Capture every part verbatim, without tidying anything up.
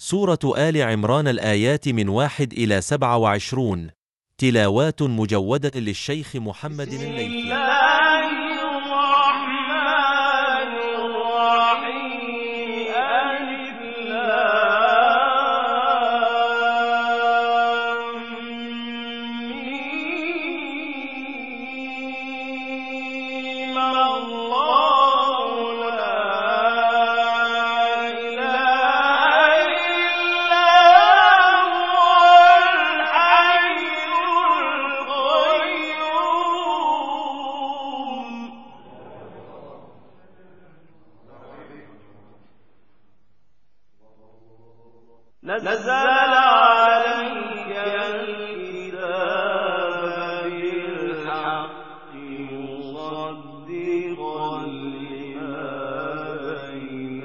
سورة آل عمران، الآيات من واحد إلى سبعة وعشرون، تلاوات مجودة للشيخ محمد الليثي. نزل عليك الكتاب بالحق مصدقا لما بين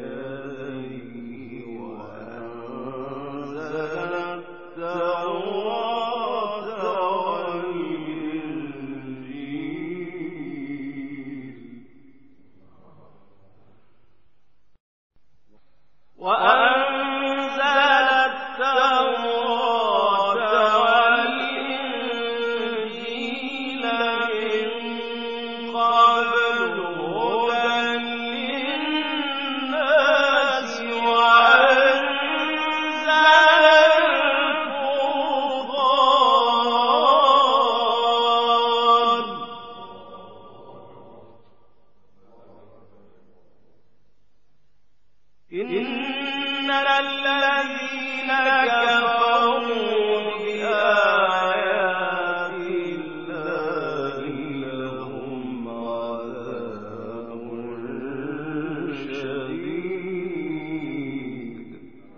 يديه وأنزل التوراة والإنجيل إن الذين كفروا بآيات الله لهم عذاب شديد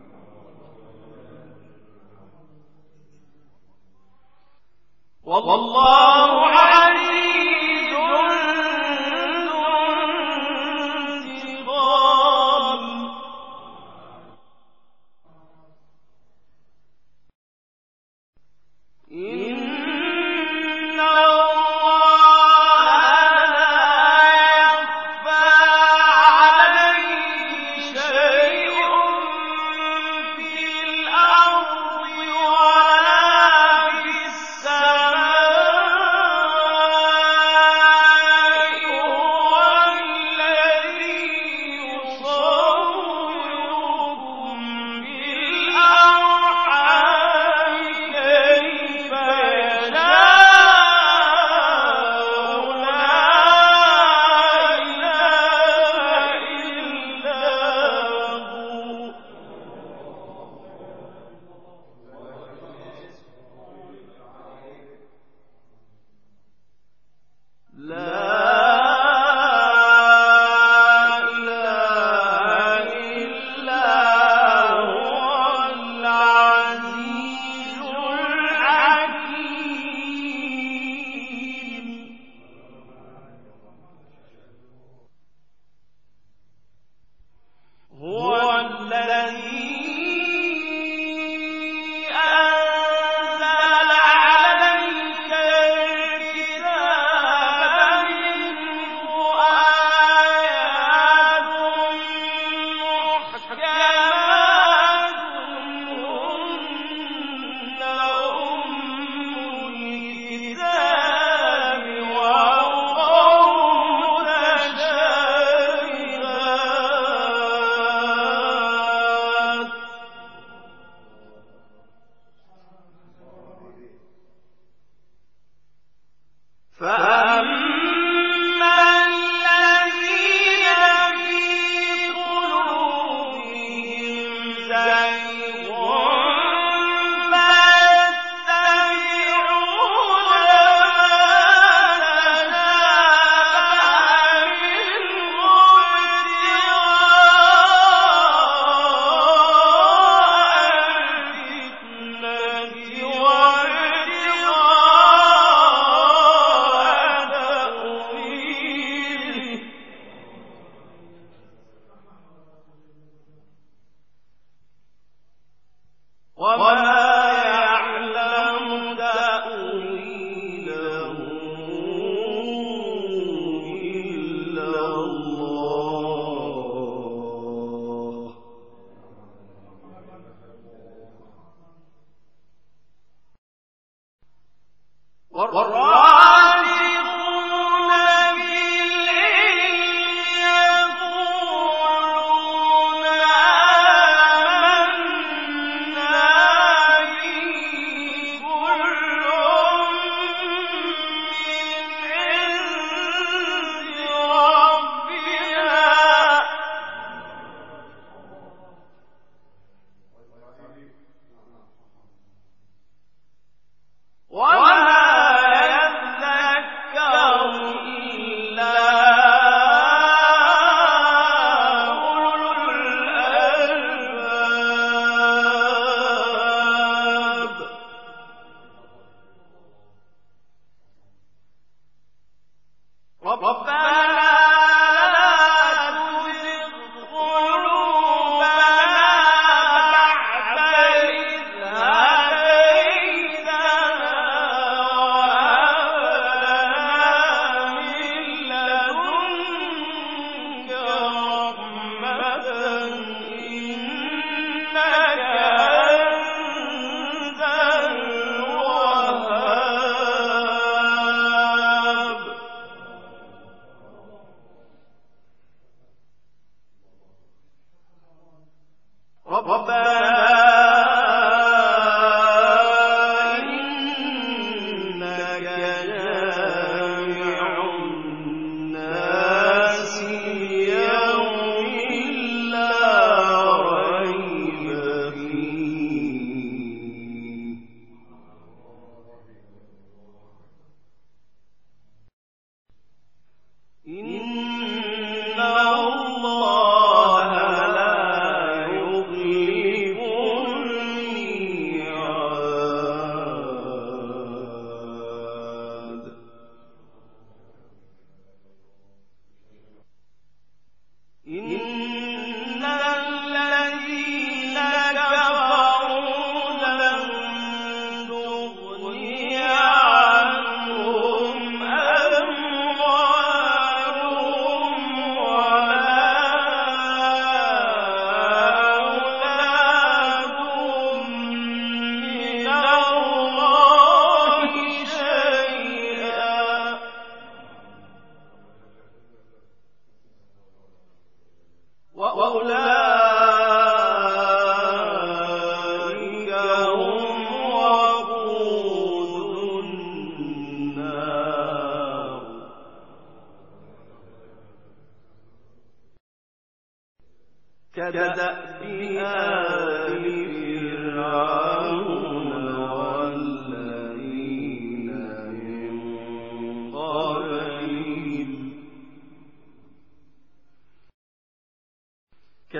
والله عزيز ذو انتقام. إن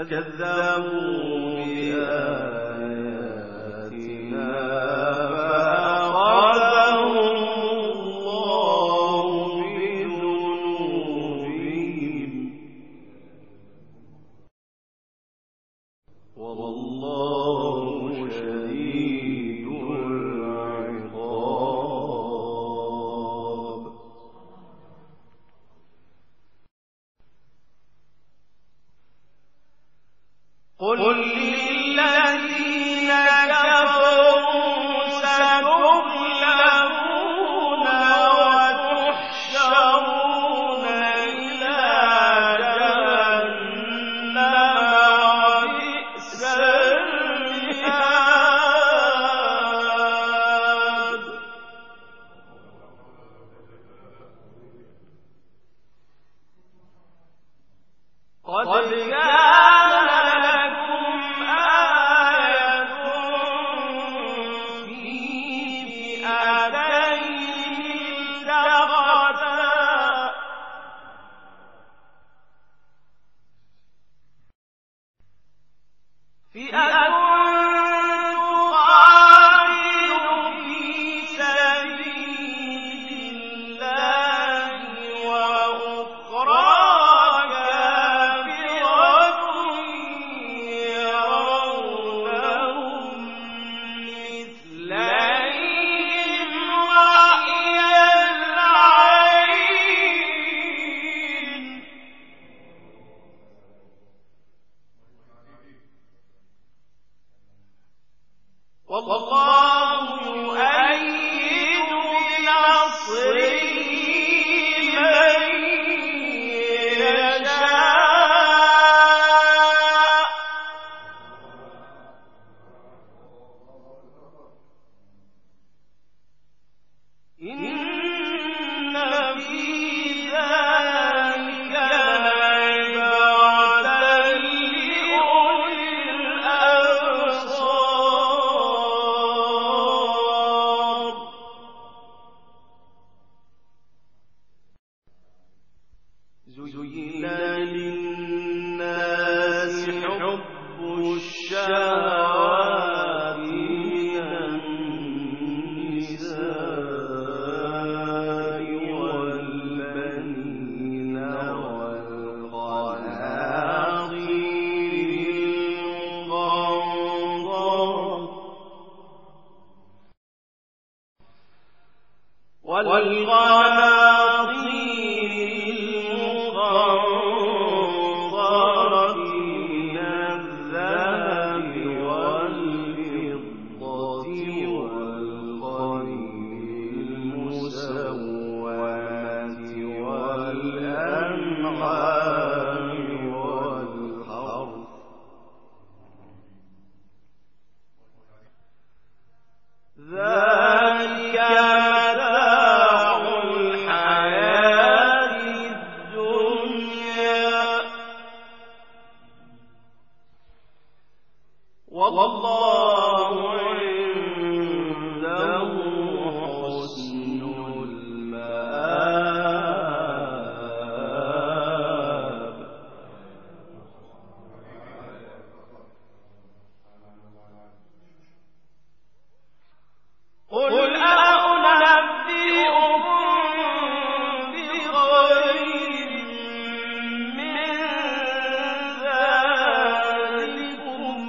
كذبوا بآياتنا فأخذهم الله بذنوبهم والله شديد العقاب. قل للذين كفروا ستغلبون وتحشرون إلى جهنم وبئس المهاد. قد كان لكم آية في فئتين التقتا فئة تقاتل في سبيل الله وأخرى كافرة يرونهم مثليهم رأي العين والله يؤيد بنصره من يشاء إن في ذلك لعبرة لأولي الأبصار. زين للناس حب الشهوات من النساء والبنين والقناطير المقنطرة والقناطير المقنطرة من الذهب والفضة والخيل المسومة والأنعام والحرث ذلك متاع الحياة الدنيا والله عنده حسن المآب. قل أنبئكم بخير من ذلكم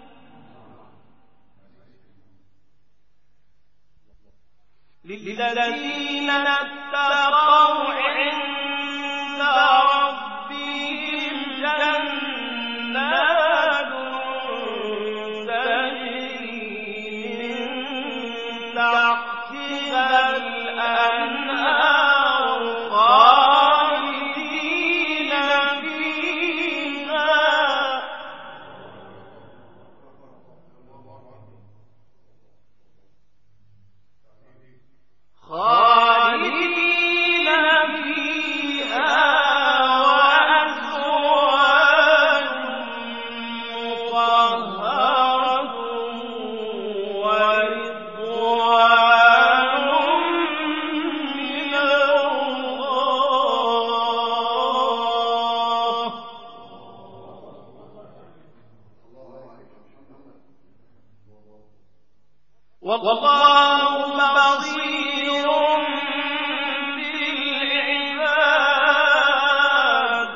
للذين اتقوا عند ربهم جنات تجري من تحتها الأنهار خالدين فيها خالدين فيها وأزواج مطهرة ورضوان من والله بصير بالعباد.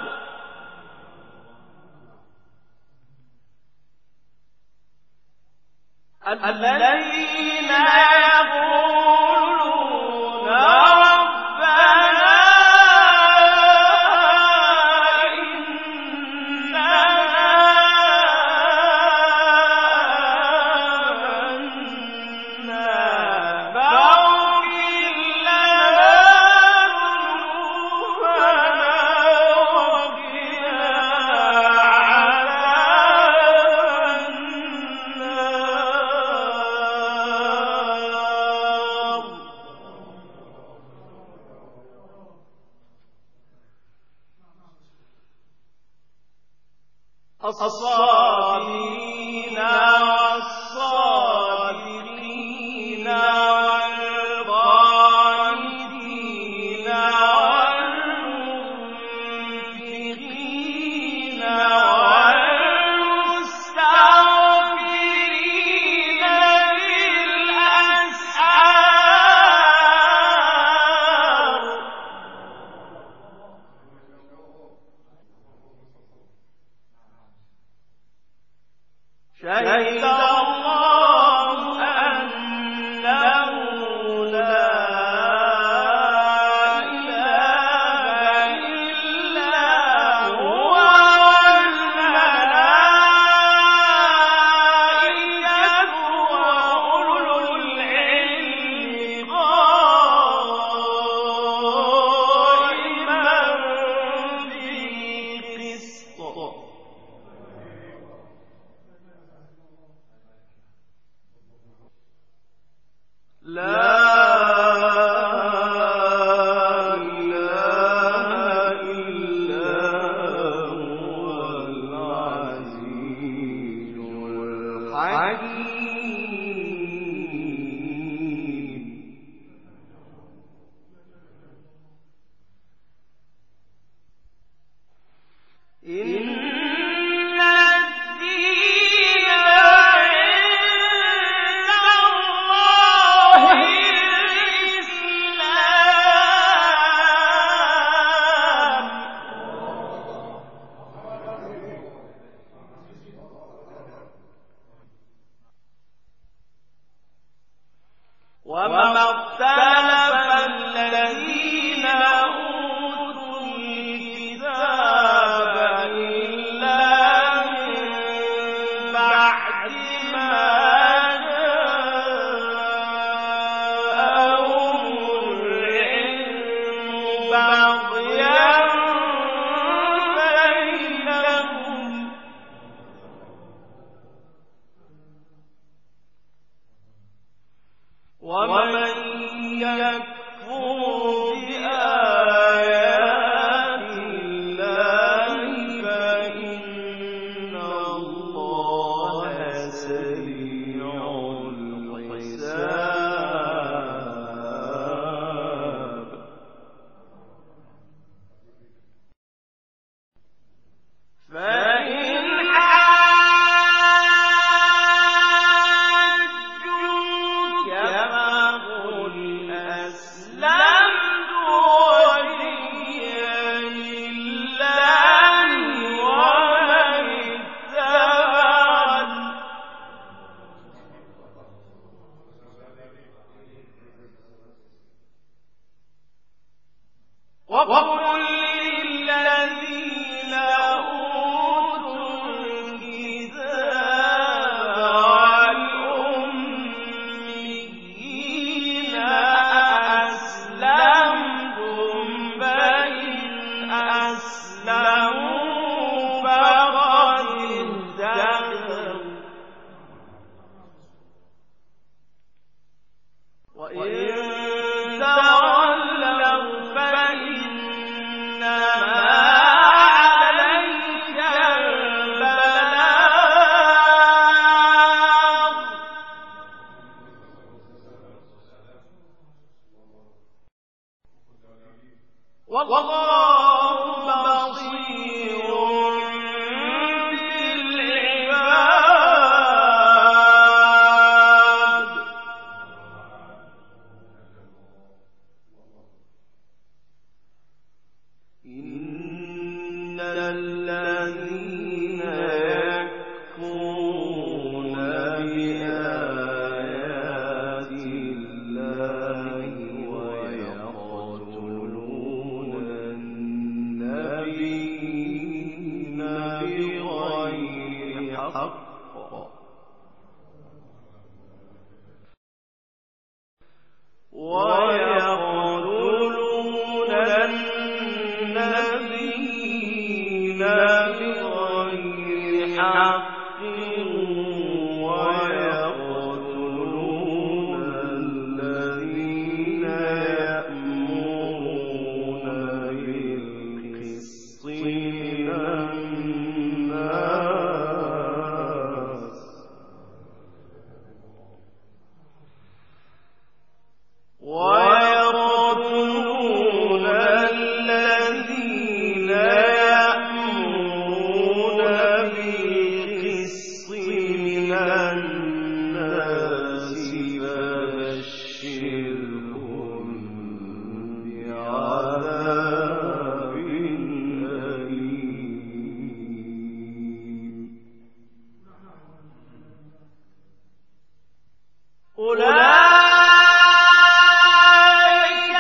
الذين يقولون ربنا الصابرين والصادقين والقانتين والمنفقين والمستغفرين بالأسحار. شهد الله أنه لا إله إلا هو والملائكة وأولو العلم قائما بالقسط. لا إله إلا هو العزيز الحكيم. إن الدين عند الله الإسلام. وما اختلف الذين أوتوا الكتاب إلا من بعد ما جاءهم العلم بغيا بينهم. ومن يكفر بآيات الله فإن الله سريع الحساب. فإن حاجوك فقل أسلمت وجهي لله ومن اتبعني. وقل للذين أوتوا الكتاب والأميين أسلمتم فإن أسلموا فقد اهتدوا. وإن تولوا فإنما عليك البلاغ. والله بصير بالعباد. أولئك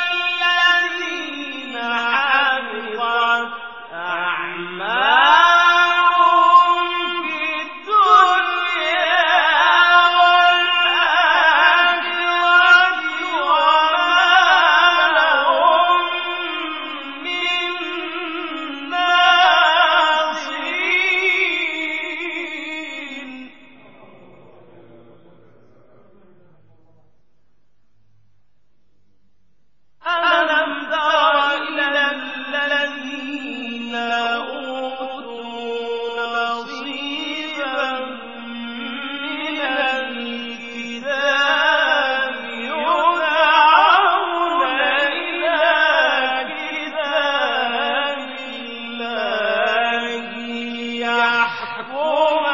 الذين حبطت أعمالهم في الدنيا والآخرة وما لهم من ناصرين. ألم تر إلى الذين أوتوا نصيبا من الكتاب يدعون إلى كتاب الله يحكم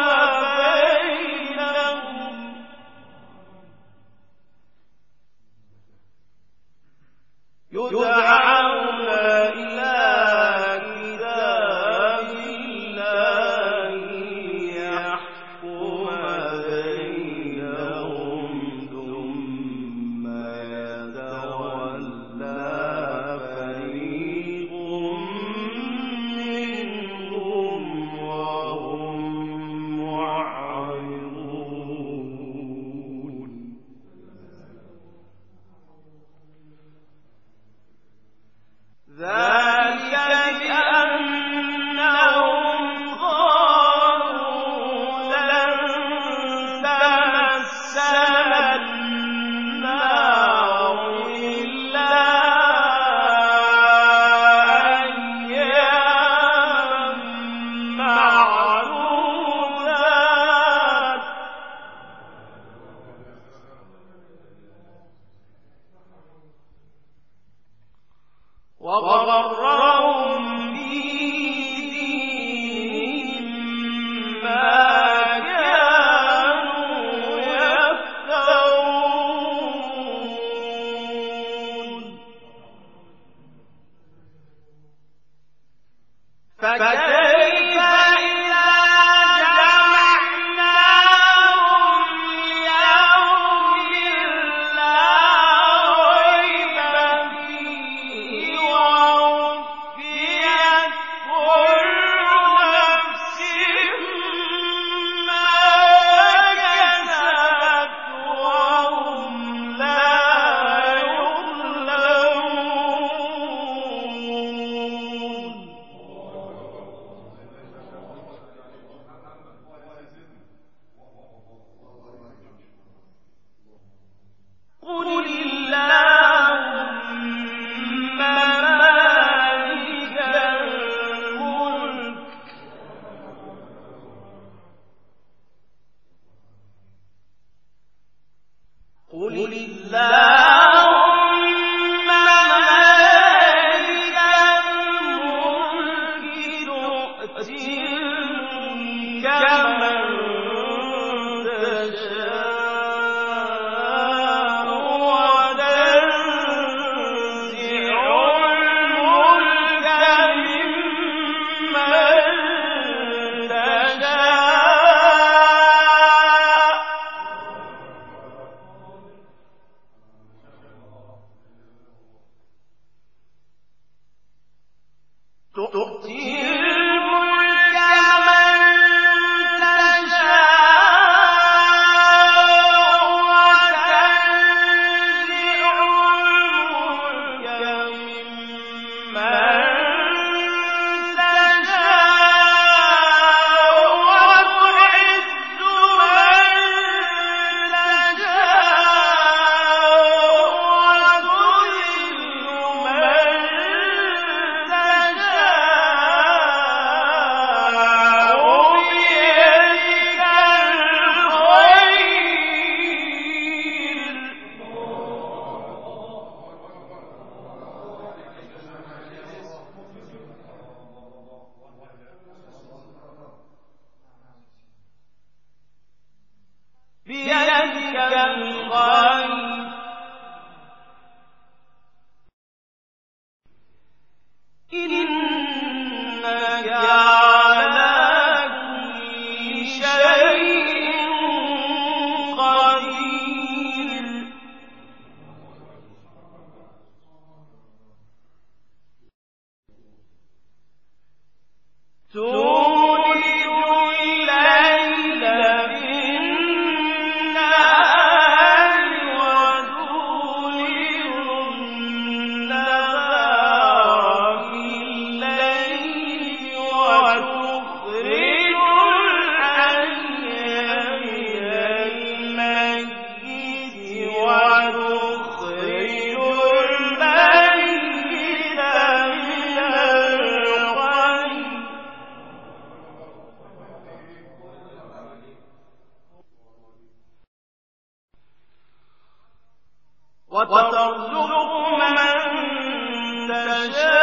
بينهم يدعون إلى كتاب الله يحكم بينهم ثم يتولى فريق منهم وهم معرضون. ذلك بأنهم قالوا لن تمسنا النار إلا أياما معدودات وغرهم بدينهم ما كانوا يفترون. فكيف إذا جمعناهم ليوم لا ريب فيه ووفيت كل نفس ما كسبت وهم لا يظلمون. قل اللهم مالك الملك قل اللهم مالك الملك تؤتي الملك من تشاء وتنزع الملك ممن تشاء تؤتي الملك من تشاء وتنزع الملك ممن تشاء وتعز من تشاء وتذل من بيدك الخير إنك على كل شيء قدير. وترزق من تشاء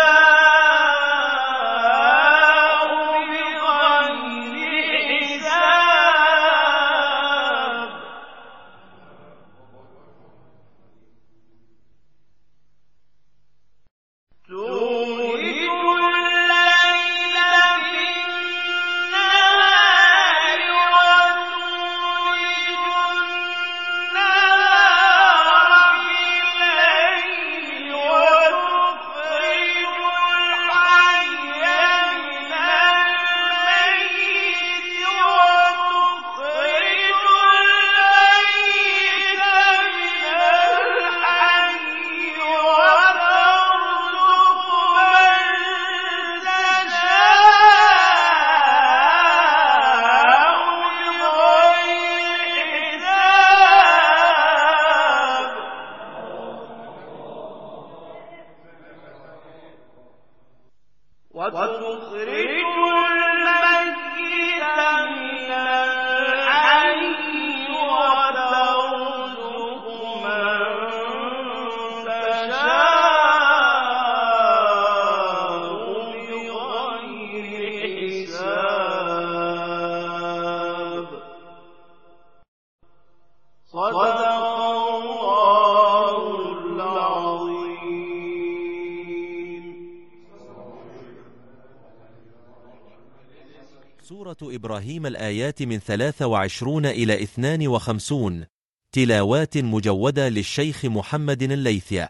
سورة إبراهيم الآيات من ثلاثة وعشرون إلى اثنان وخمسون. تلاوات مجودة للشيخ محمد الليثي.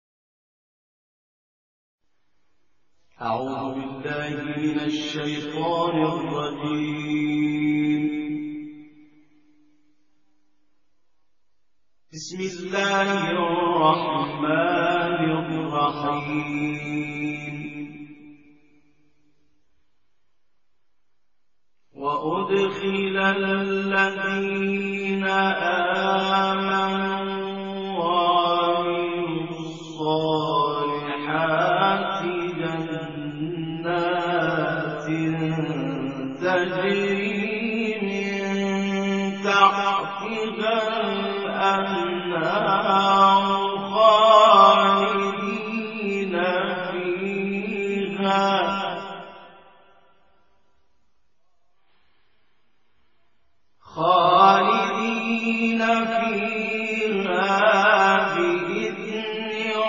أعوذ بالله من الشيطان الرجيم. بسم الله الرحمن الرحيم. وأدخل الذين آمنوا وعملوا الصالحات جنات تجري من تحتها الأنهار خالدين فيها خالدين فيها بإذن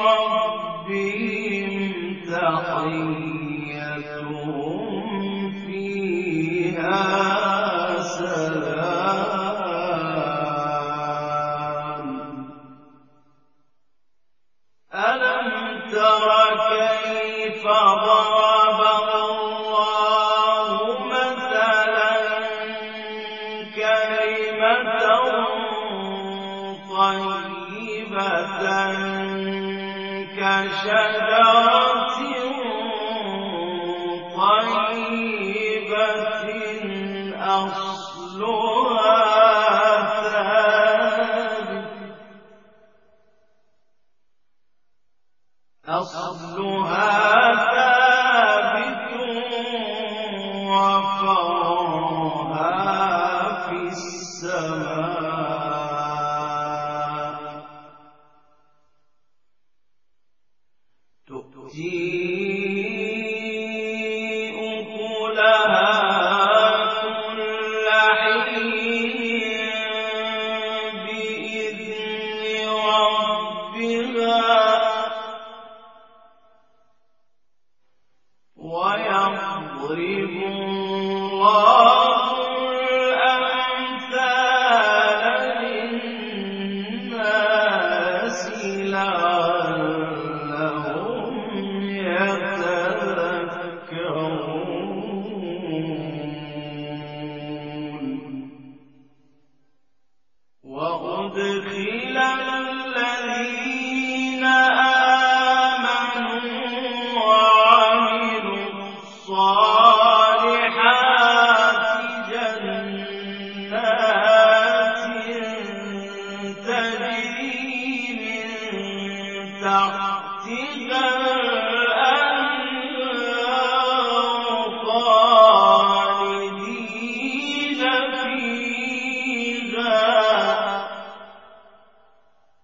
ربهم تحيتهم فيها سلام. ألم تر كيف ضرب الله مثلا كلمة طيبة كشجرة طيبة أصلها ثابت أصلها ثابت وفرعها في السماء تؤتي أكلها كل حين بإذن ربها ويضرب الله الأمثال للناس لعلهم يتذكرون. وأدخل الذين آمنوا وعملوا الصالحات جنات تجري من تحتها الأنهار خالدين فيها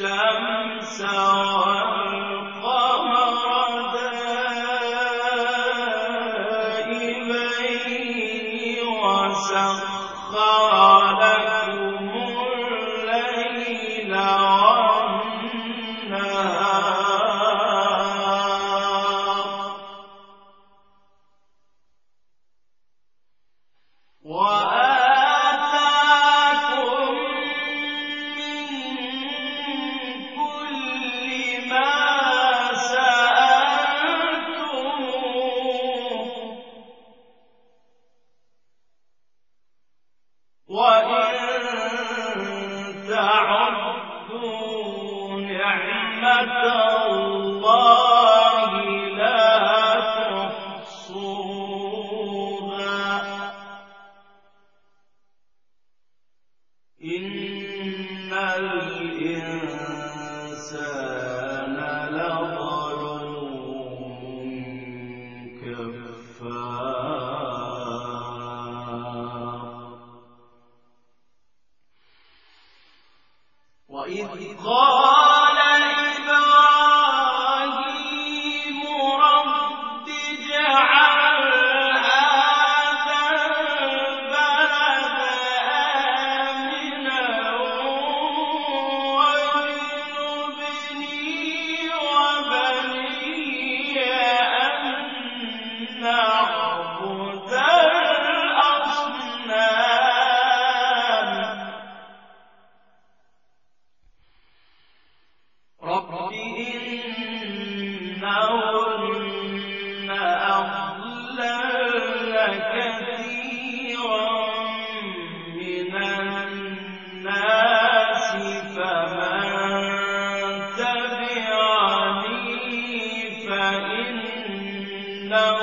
الشمس والقمر دائبين وسخر لكم الليل والنهار وآتاكم من كل ما سألتموه وإن تعدوا نعمة الله لا تحصوها إن الإنسان لظلوم كفار وإذ قال إبراهيم رب اجعل هذا البلد آمنا واجنبني وبني أن نعبد الأصنام رب إنهن أضللن كثيرا من الناس فمن تبعني فإنه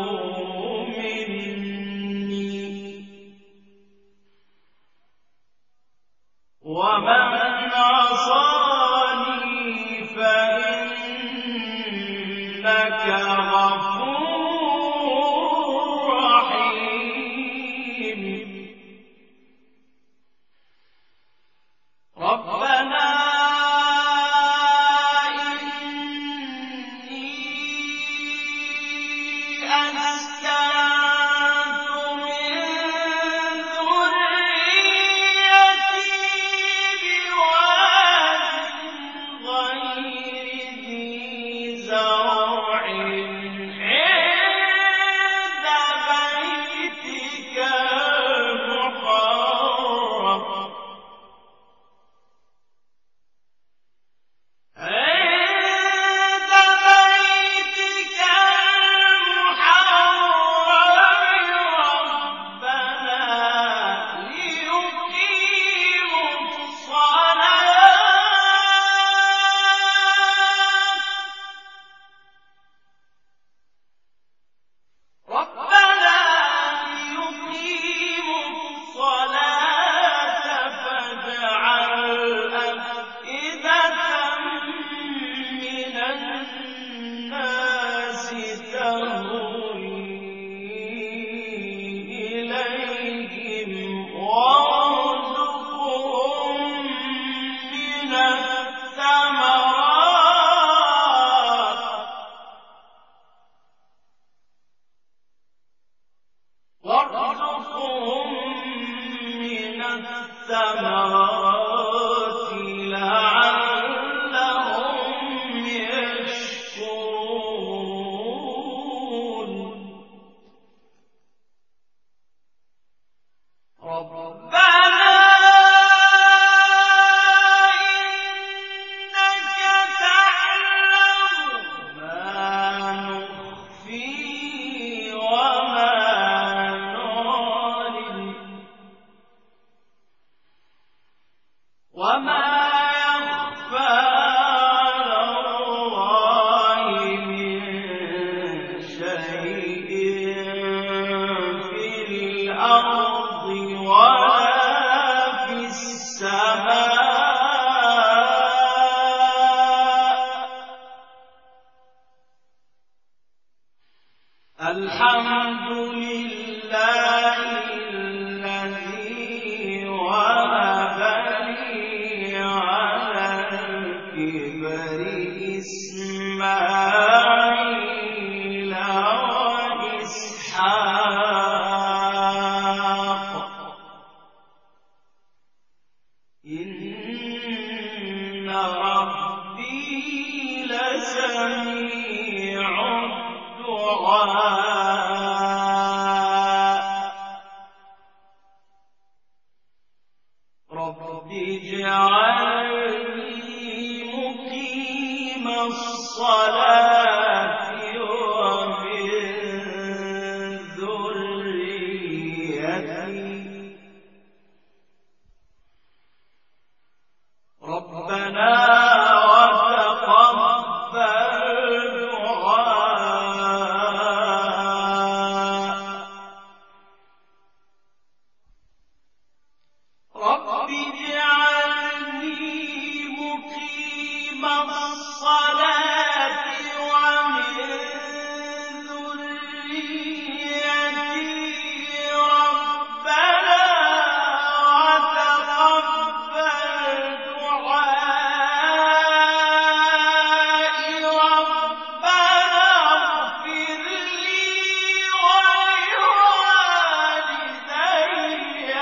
مني ومن عصاني فإنك غفور رحيم ربنا إني أسكنت من ذريتي بواد غير ذي زرع عند بيتك المحرم عند بيتك المحرم ربنا ليقيموا الصلاة ربنا ليقيموا الصلاة فاجعل أفئدة من الناس تهوي إليهم وارزقهم من الثمرات وارزقهم من الثمرات لعلهم يشكرون ربنا إنك الكبر إسماعيل وإسحاق إن ربي لسميع الدعاء رب اجعلني مقيم الصلاة ومن ذريتي ربنا وتقبل دعاء رب اجعلني مقيم الصلاة ومن ذريتي ربنا وتقبل دعائي ربنا اغفر لي ولوالدي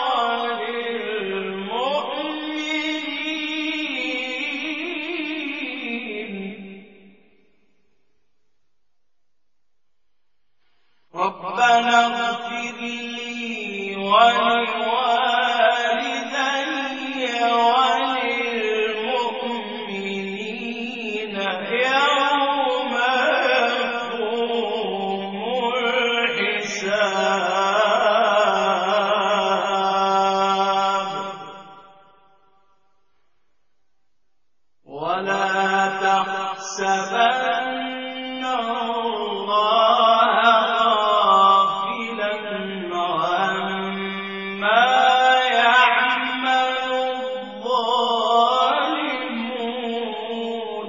ربنا اغفر لي ولوالدي وللمؤمنين يوم يقوم الحساب ولا تحسبن الله غافلا عما يعمل الظالمون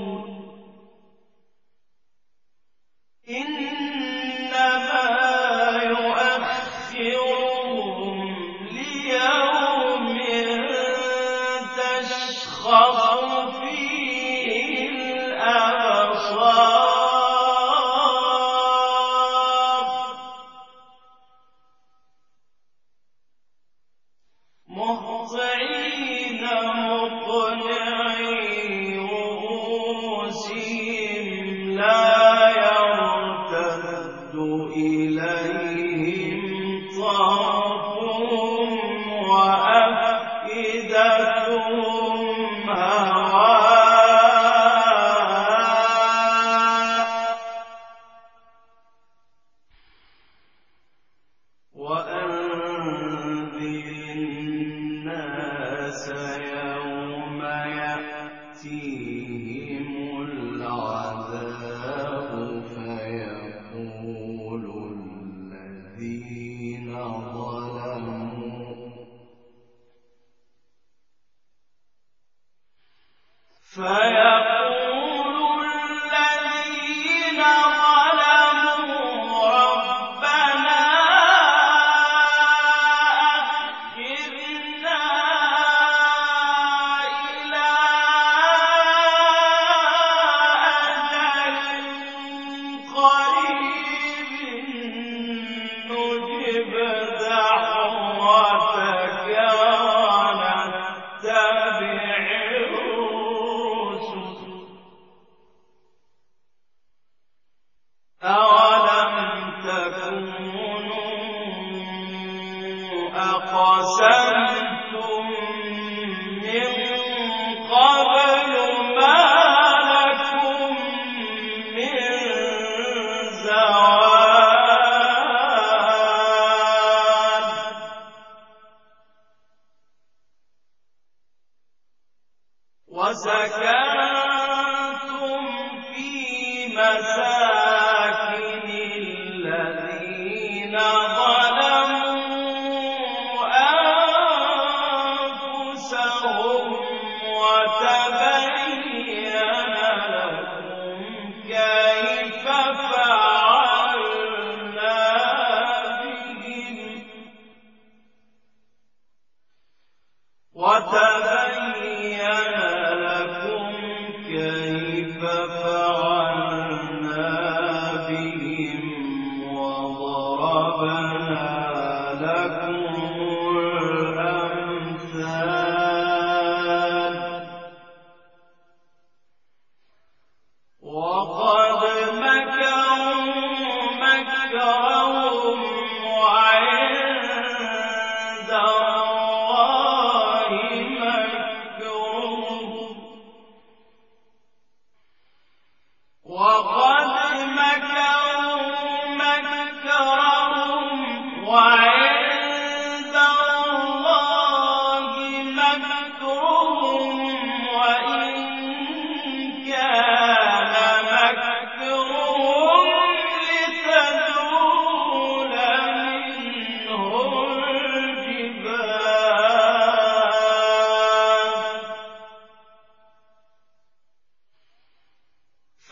إنما يؤخرهم ليوم تشخص فيه الأبصار مهطعين مقنعي رؤوسهم لا يرتد إليهم طرفهم وأفئدتهم هواء وأنذر الناس يوم يأتيهم العذاب فيقول الذين ظلموا فيقول الذين ظلموا ربنا أخرنا إلى أجل قريب نجب دعوتك ونتبع الرسل أولم تكونوا أقسمتم من قبل ما لكم من زوال وسكنتم في مساكن الذين ظلموا أنفسهم وتبين لكم كيف فعلنا بهم وتبين لكم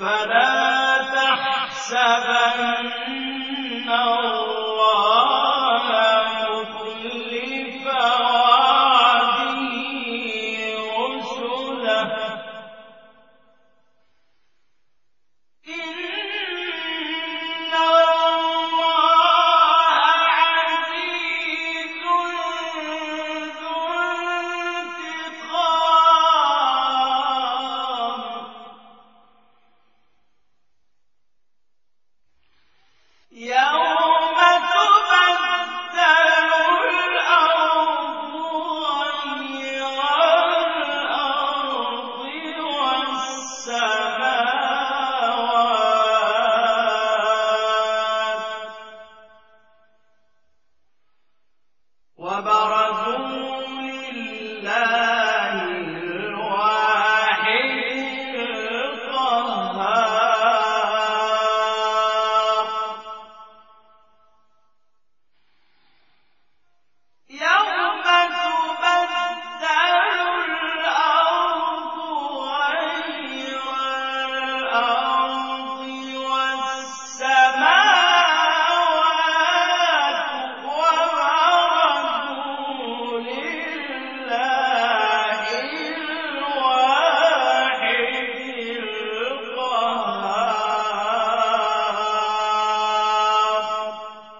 فلا تحسبن الله مخلف وعده رسله إن الله عزيز ذو انتقام يوم تبدل الأرض غير الأرض والسماوات وبرزوا لله الواحد القهار يوم تبدل الأرض غير الأرض والسماوات وبرزوا لله الواحد القهار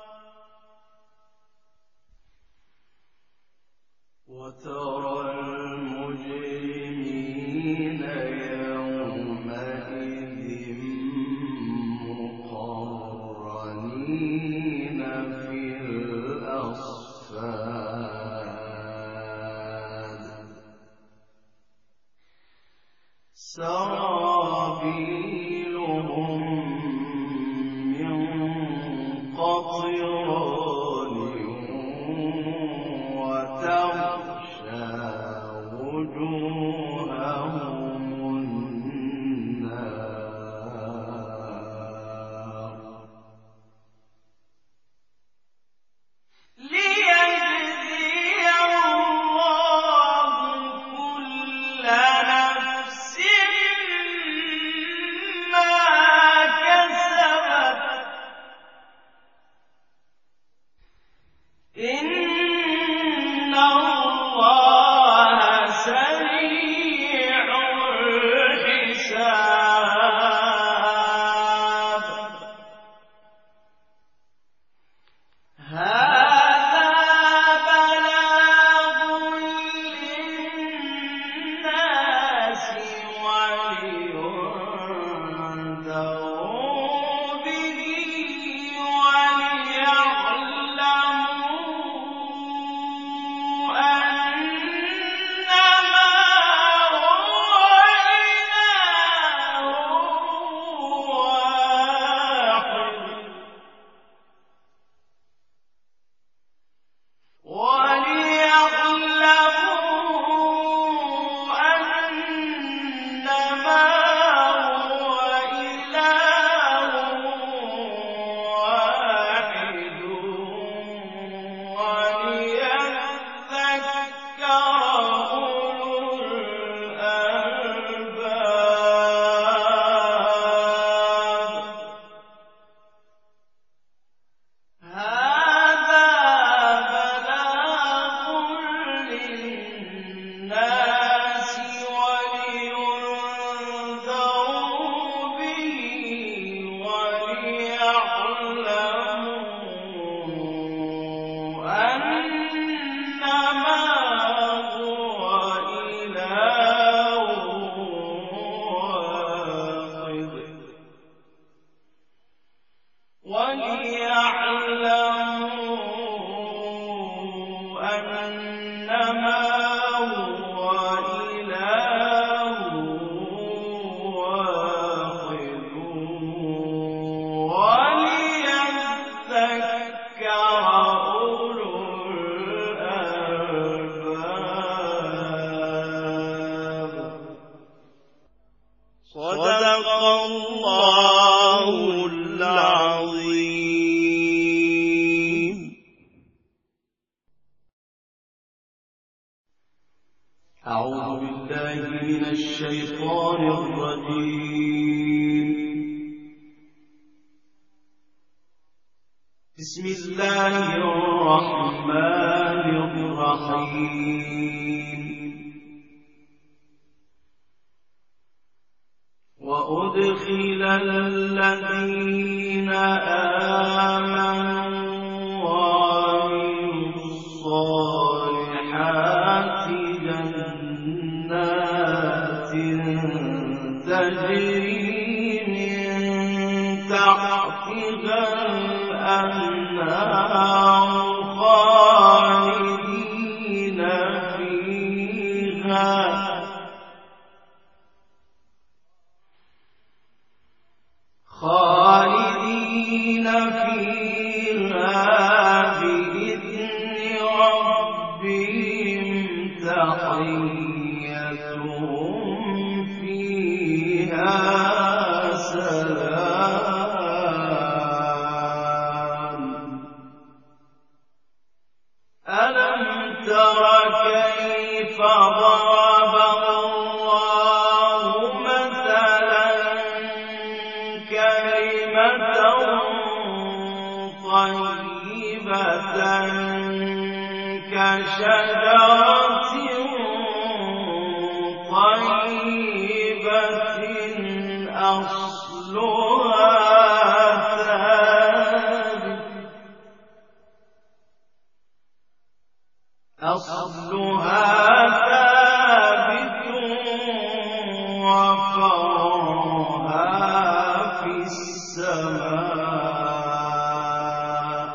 وترى المجرمين يومئذ مقرنين في الأصفاد سرابيلهم من قطران وتغشى وجوههم النار ليجزي الله كل نفس ما كسبت إن الله سريع الحساب هذا بلاغ للناس ولينذروا به وليعلموا أنما هو إله واحد وليعلموا أنما هو إله واحد وليذكر أولو الألباب هذا بلاغ للناس ولينذروا به وليعلموا أنما هو إله واحد وليعلموا أنما هو إله واحد وليذكر أولو الألباب صدق الله العظيم أعوذ بالله من الشيطان الرجيم بسم الله الرحمن الرحيم وأدخل الذين آمنوا وعملوا الصالحات جنات تجري من تحتها الأنهار خالدين فيها خالدين فيها بإذن ربهم تحيتهم فيها سلام ألم تر كيف ضرب الله مثلا كلمة طيبة كشجرة طيبة أصلها ثابت أصلها ثابت وفرعها في السماء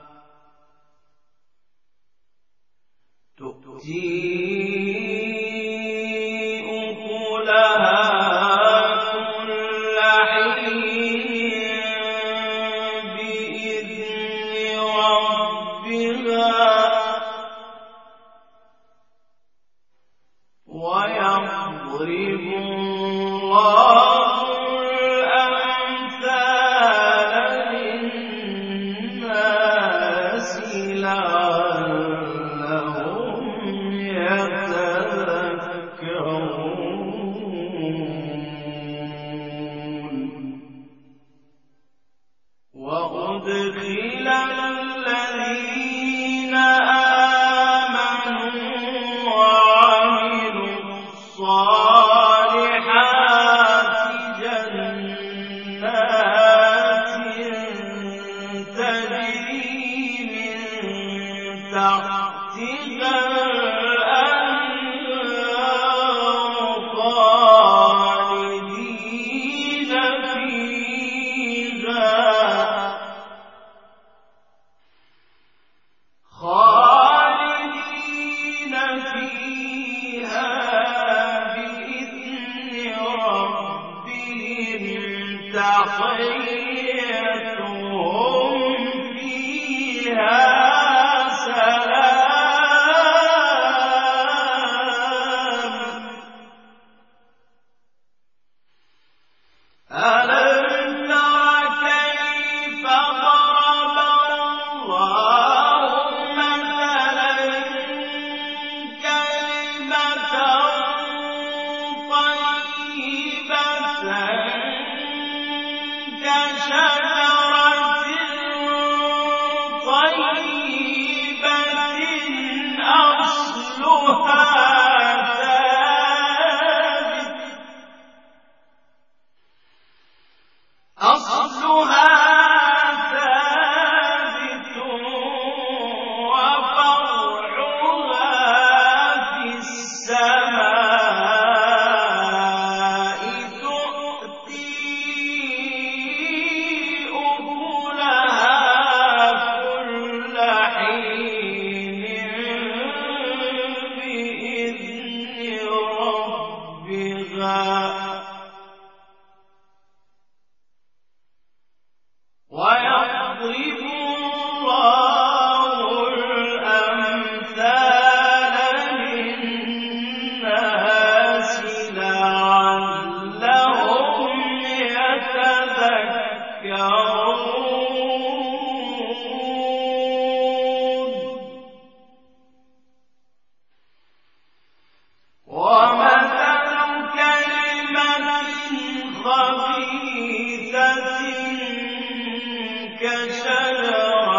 تؤتي أكلها كل حين بإذن ربها ويضرب الله الأمثال للناس لعلهم يتذكرون وأدخل الذين آمنوا وعملوا الصالحات جنات تجري من تحتها الأنهار خالدين فيها خالدين فيها بإذن ربهم تحيتهم فيها سلام ألم تر كيف ضرب الله مثلا كلمة طيبة كشجرة طيبة أصلها ثابت أصلها ثابت وفرعها في السماء تؤتي أكلها كل حين بإذن ربها ويضرب الله الأمثال للناس لعلهم يتذكرون ومثل كلمة خبيثة كشجرة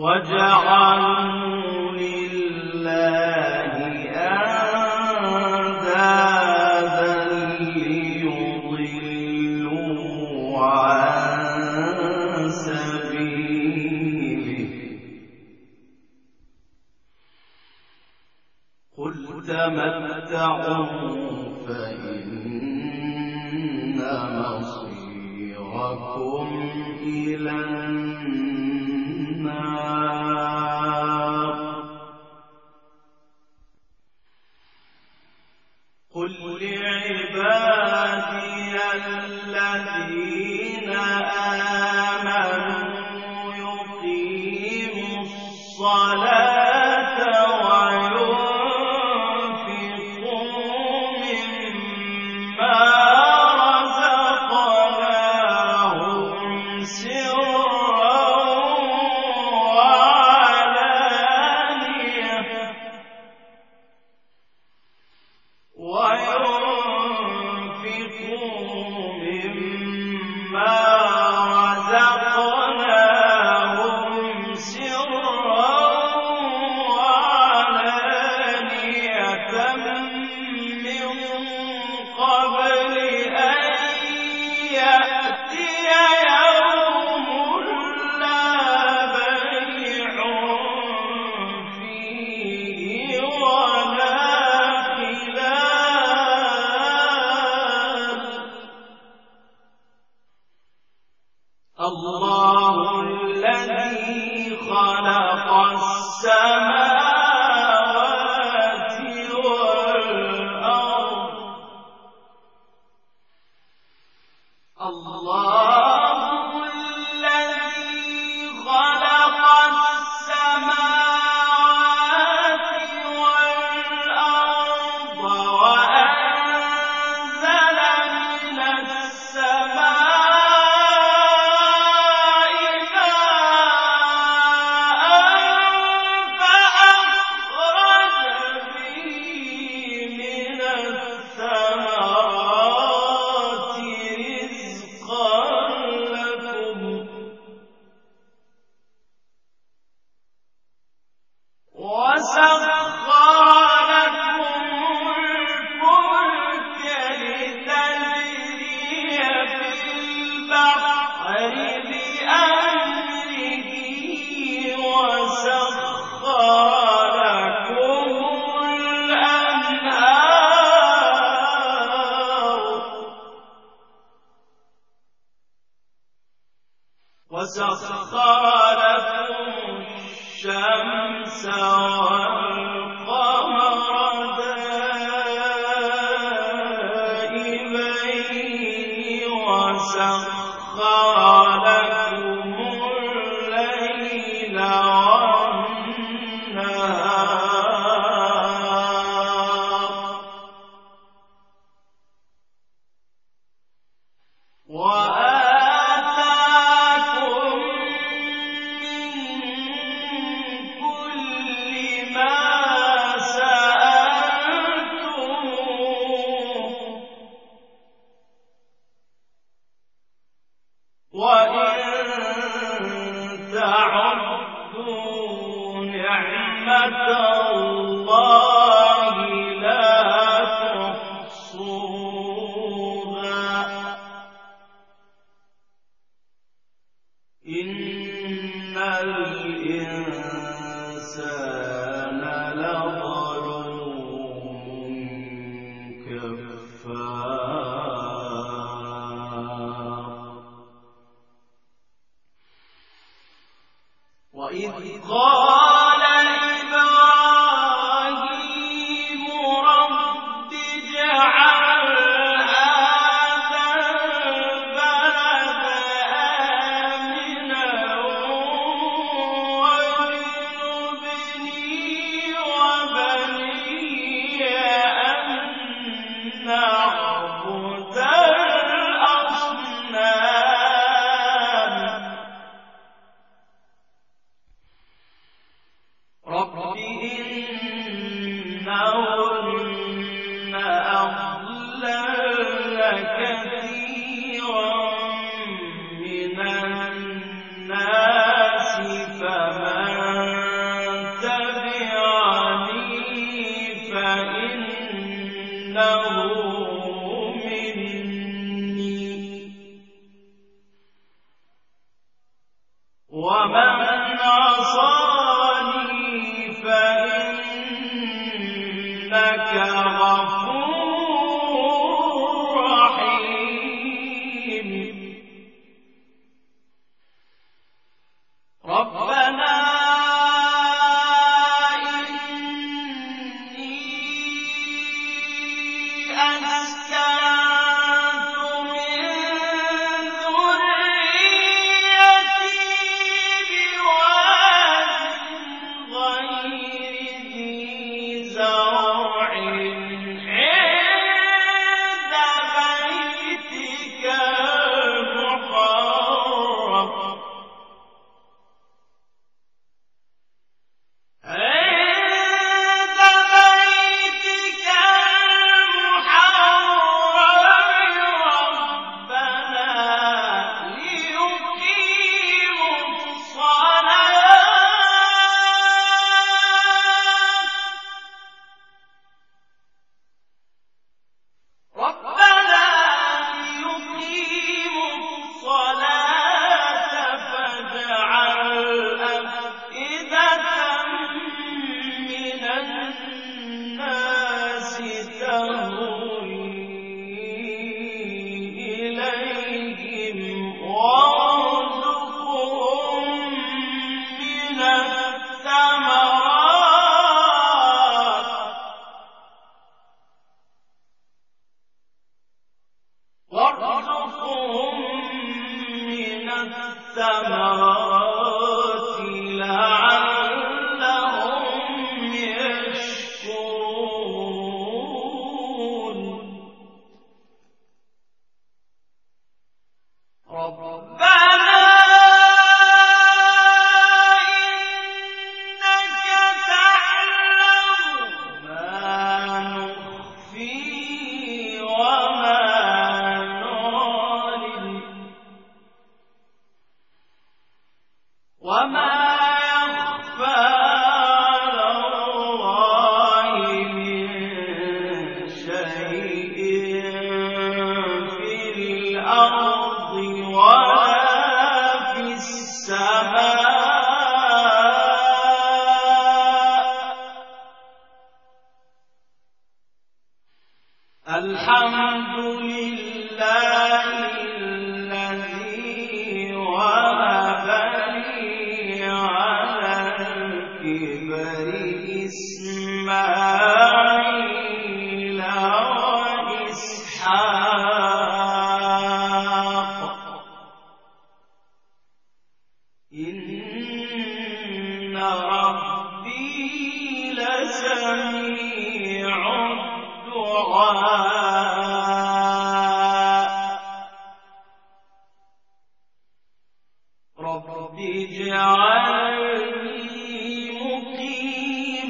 وجعلوا لله أندادا ليضلوا عن سبيله قل تمتعوا فإن مصيركم إلى النار قل لعبادي الذين آمنوا يقيموا الصلاة وينفقوا مما رزقناهم سرا وعلانية وينفقوا مما رزقناهم سرا وعلانية من قبل أن يأتي يوم لا بيع فيه ولا خلال الله الذي خلق السماوات والأرض الله الذي خلق السماوات والأرض وأنزل من السماء ماء فأخرج به من الثمرات رزقا لكم وسخر لكم الفلك لتجري في البحر بأمره وسخر لكم الأنهار وسخر لكم الشمس والقمر دائبين وسخر لكم الليل والنهار وآتاكم من كل ما سألتموه وإن تعدوا نعمة الله لا تحصوها إن الإنسان لظلوم كفار وإذ قال إبراهيم رب اجعل هذا البلد آمنا واجنبني وبني أن نعبد الأصنام ومن عصاني فإنك غفور رحيم. ربنا إني أسكنت من ذريتي بواد غير ذي زرع عند بيتك المحرم عند بيتك المحرم ربنا ليقيموا الصلاة ربنا ليقيموا الصلاة فاجعل أفئدة من الناس تهوي إليهم وارزقهم من الثمرات وارزقهم من الثمرات لعلهم يشكرون. ربنا إنك تعلم ما نخفي وما نعلن وما يخفى على الله من شيء في الأرض ولا في السماء. الحمد لله الذي وهب لي على الكبر إسماعيل وإسحاق إن ربي لسميع الدعاء. رب اجعلني مقيم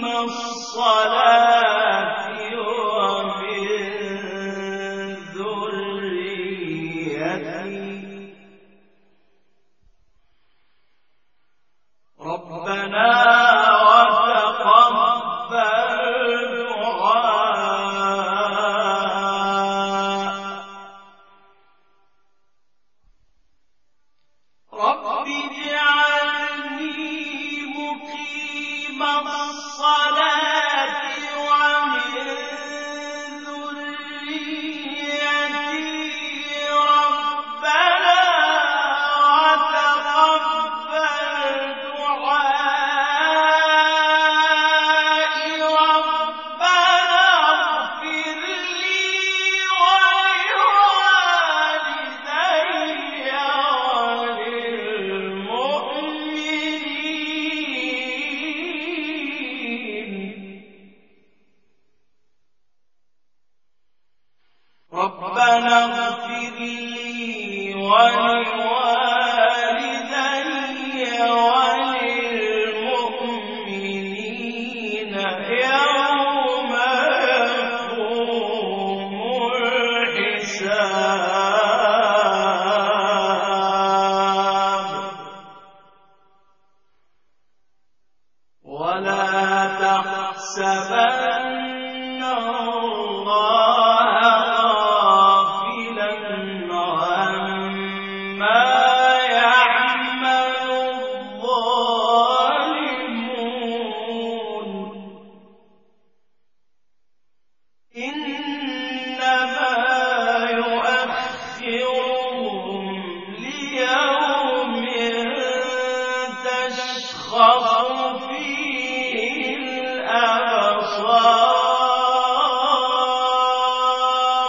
الصلاة ومن ذريتي ربنا وتقبل دعاء. رب اجعلني مقيم الصلاة فيه الأبصار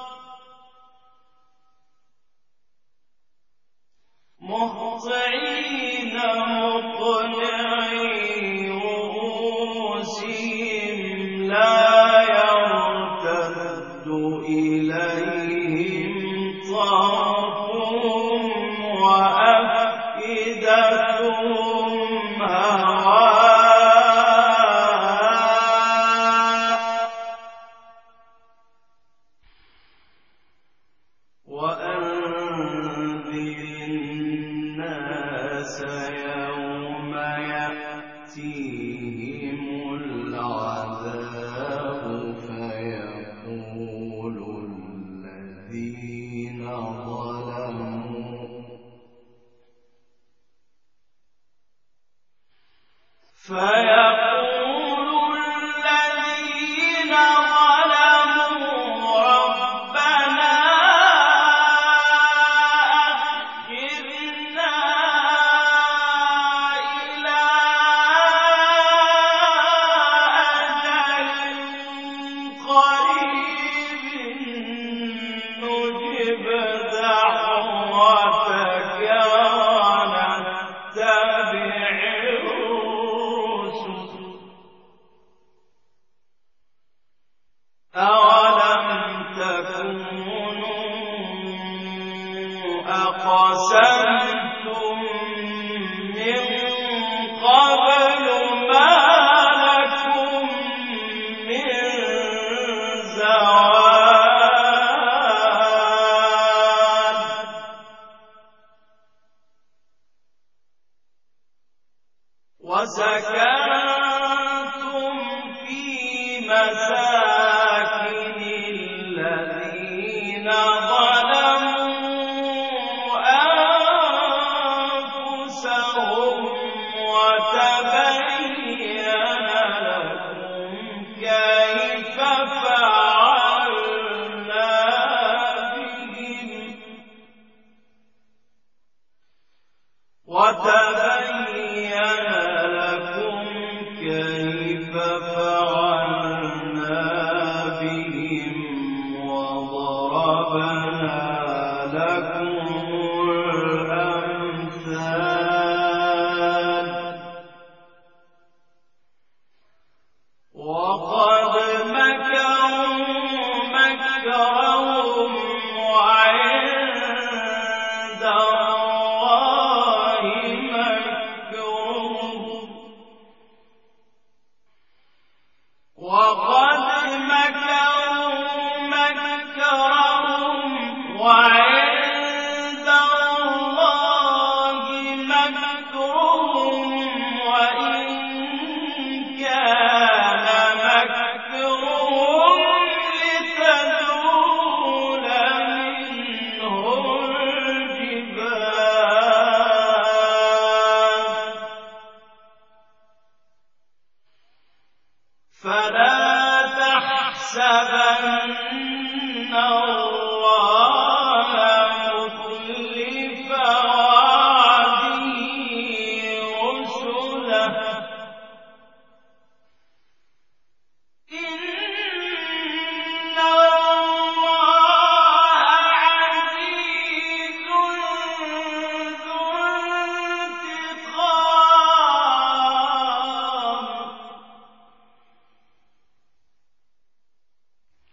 مهطعين مقنعي رؤوسهم لا يرتد إليهم طرفهم وأفئدتهم هواء وأنذر الناس يوم يأتيهم العذاب فيقول الذين ظلموا فيقول الذين ظلموا ربنا أخرنا إلى أجل قريب نجب دعوتك ونتبع الرسل أولم تكونوا أقسمتم من قبل ما لكم من زوال وسكنتم في مساكن الذين ظلموا أنفسهم وتبين لكم كيف فعلنا بهم وتبين لكم كيف فعلنا بهم وضربنا لكم الأمثال وقد مكروا مكرهم وعند الله مكرهم وقد مكروا مكرهم وعند الله مكرهم وإن كان مكرهم لتزول منه الجبال فلا تحسبن الله مخلف وعده رسله إن الله عزيز ذو انتقام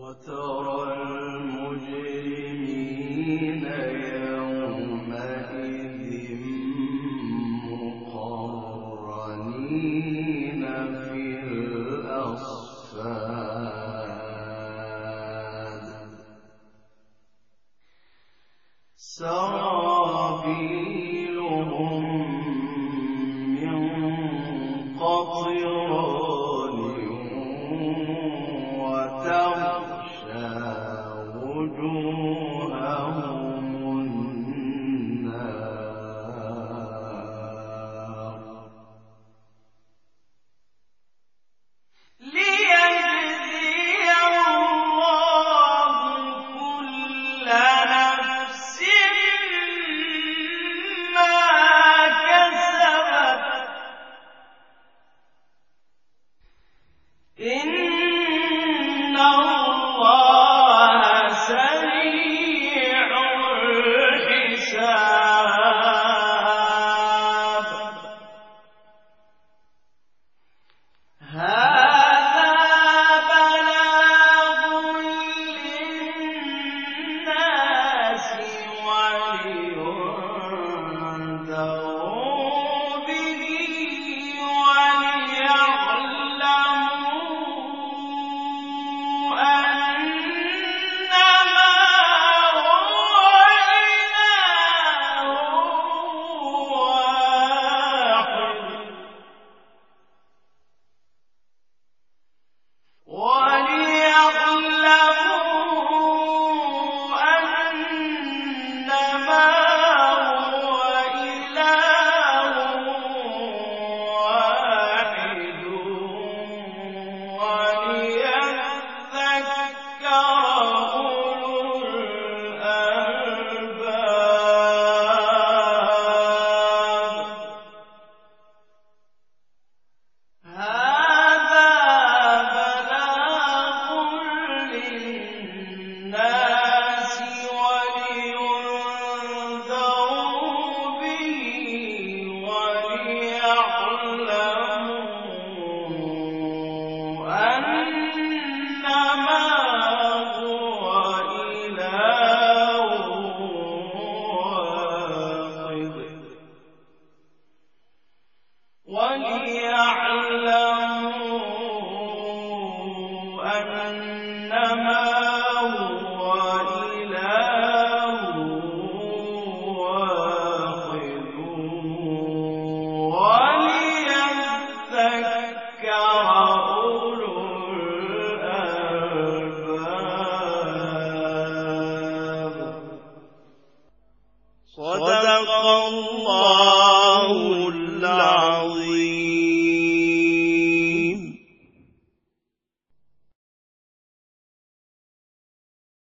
وترى المجرمين يومئذ مقرنين في الأصفاد سرابيلهم من قطران وتغشى وجوههم النار ليجزي الله كل نفس ما كسبت إن الله سريع الحساب هذا بلاغ للناس ولينذروا به وليعلموا أنما هو إله واحد وليعلموا أنما هو إله واحد وليذكر أولو الألباب هذا بلاغ للناس ولينذروا به وليعلموا أنما هو إله واحد وليعلموا أنما هو إله واحد وليذكر أولو الألباب صدق الله العظيم.